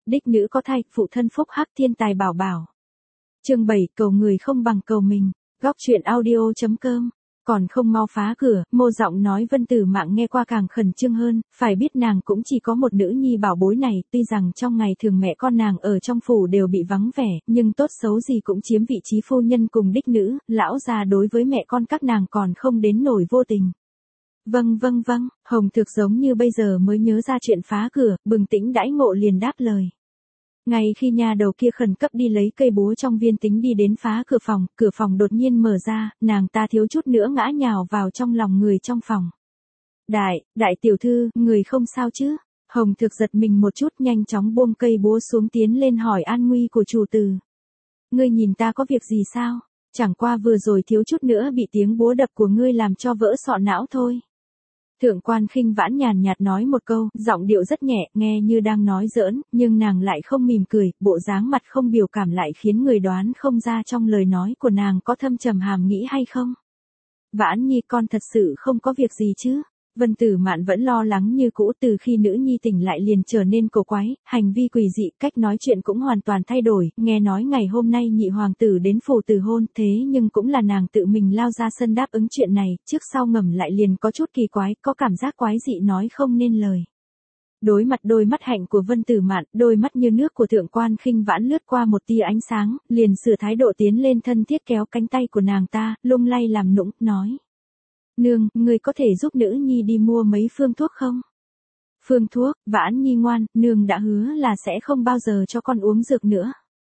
đích nữ có thai, phụ thân phúc hắc thiên tài bảo bảo. Chương 7, cầu người không bằng cầu mình. Góc truyện audio.com. Còn không mau phá cửa, Mô giọng nói Vân Tử Mạn nghe qua càng khẩn trương hơn, phải biết nàng cũng chỉ có một nữ nhi bảo bối này, tuy rằng trong ngày thường mẹ con nàng ở trong phủ đều bị vắng vẻ, nhưng tốt xấu gì cũng chiếm vị trí phu nhân cùng đích nữ, lão già đối với mẹ con các nàng còn không đến nổi vô tình. Vâng, Hồng Thực giống như bây giờ mới nhớ ra chuyện phá cửa, bừng tỉnh đãi ngộ liền đáp lời. Ngay khi nhà đầu kia khẩn cấp đi lấy cây búa trong viên tính đi đến phá cửa phòng đột nhiên mở ra, nàng ta thiếu chút nữa ngã nhào vào trong lòng người trong phòng. Đại tiểu thư, người không sao chứ? Hồng Thực giật mình một chút, nhanh chóng buông cây búa xuống tiến lên hỏi an nguy của chủ tử. Ngươi nhìn ta có việc gì sao? Chẳng qua vừa rồi thiếu chút nữa bị tiếng búa đập của ngươi làm cho vỡ sọ não thôi. Thượng quan Khinh Vãn nhàn nhạt nói một câu, giọng điệu rất nhẹ, nghe như đang nói giỡn, nhưng nàng lại không mỉm cười, bộ dáng mặt không biểu cảm lại khiến người đoán không ra trong lời nói của nàng có thâm trầm hàm nghĩ hay không. Vãn Nhi, con thật sự không có việc gì chứ? Vân Tử Mạn vẫn lo lắng như cũ, từ khi nữ nhi tỉnh lại liền trở nên cổ quái, hành vi quỷ dị, cách nói chuyện cũng hoàn toàn thay đổi, nghe nói ngày hôm nay nhị hoàng tử đến phủ từ hôn, thế nhưng cũng là nàng tự mình lao ra sân đáp ứng chuyện này, trước sau ngầm lại liền có chút kỳ quái, có cảm giác quái dị nói không nên lời. Đối mặt đôi mắt hạnh của Vân Tử Mạn, đôi mắt như nước của Thượng quan Khinh Vãn lướt qua một tia ánh sáng, liền sửa thái độ tiến lên thân thiết kéo cánh tay của nàng ta, lung lay làm nũng, nói. Nương, người có thể giúp nữ nhi đi mua mấy phương thuốc không? Phương thuốc, Vãn Nhi ngoan, nương đã hứa là sẽ không bao giờ cho con uống dược nữa.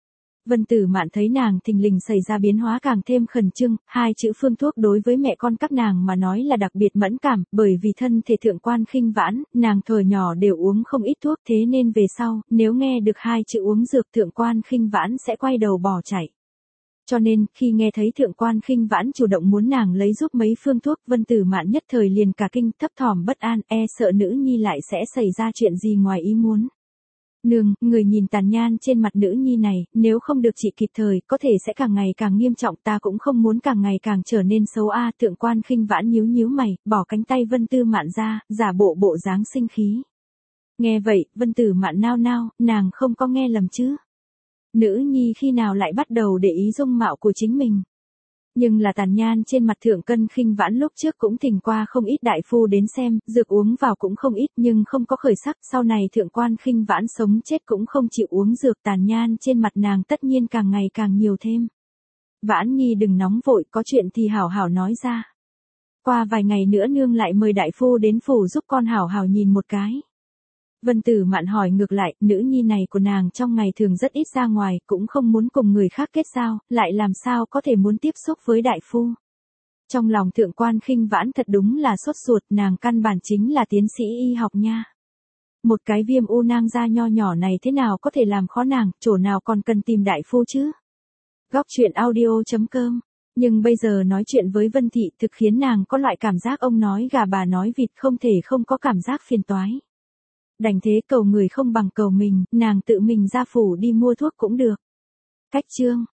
Vân Tử Mạn thấy nàng thình lình xảy ra biến hóa càng thêm khẩn trương, hai chữ phương thuốc đối với mẹ con các nàng mà nói là đặc biệt mẫn cảm, bởi vì thân thể Thượng quan Khinh Vãn, nàng thời nhỏ đều uống không ít thuốc, thế nên về sau, nếu nghe được hai chữ uống dược Thượng quan Khinh Vãn sẽ quay đầu bỏ chạy. Cho nên, khi nghe thấy Thượng quan Khinh Vãn chủ động muốn nàng lấy giúp mấy phương thuốc, Vân Tử Mạn nhất thời liền cả kinh, thấp thỏm bất an, sợ nữ nhi lại sẽ xảy ra chuyện gì ngoài ý muốn. Nương, người nhìn tàn nhan trên mặt nữ nhi này, nếu không được trị kịp thời, có thể sẽ càng ngày càng nghiêm trọng, ta cũng không muốn càng ngày càng trở nên xấu a. Thượng quan Khinh Vãn nhíu mày, bỏ cánh tay Vân Tử Mạn ra, giả bộ dáng sinh khí. Nghe vậy, Vân Tử Mạn nao, nàng không có nghe lầm chứ? Nữ nhi khi nào lại bắt đầu để ý dung mạo của chính mình. Nhưng là tàn nhan trên mặt Thượng quan Khinh Vãn lúc trước cũng thỉnh qua không ít đại phu đến xem, dược uống vào cũng không ít nhưng không có khởi sắc, sau này Thượng quan Khinh Vãn sống chết cũng không chịu uống dược, tàn nhan trên mặt nàng tất nhiên càng ngày càng nhiều thêm. Vãn Nhi đừng nóng vội, có chuyện thì hảo hảo nói ra. Qua vài ngày nữa nương lại mời đại phu đến phủ giúp con hảo hảo nhìn một cái. Vân Tử Mạn hỏi ngược lại, nữ nhi này của nàng trong ngày thường rất ít ra ngoài, cũng không muốn cùng người khác kết giao, lại làm sao có thể muốn tiếp xúc với đại phu. Trong lòng Thượng quan Khinh Vãn thật đúng là sốt ruột, nàng căn bản chính là tiến sĩ y học nha. Một cái viêm u nang da nho nhỏ này thế nào có thể làm khó nàng, chỗ nào còn cần tìm đại phu chứ. Góc truyện audio.com. Nhưng bây giờ nói chuyện với Vân Thị thực khiến nàng có loại cảm giác ông nói gà bà nói vịt, không thể không có cảm giác phiền toái. Đành thế, cầu người không bằng cầu mình, nàng tự mình ra phủ đi mua thuốc cũng được. Cách chương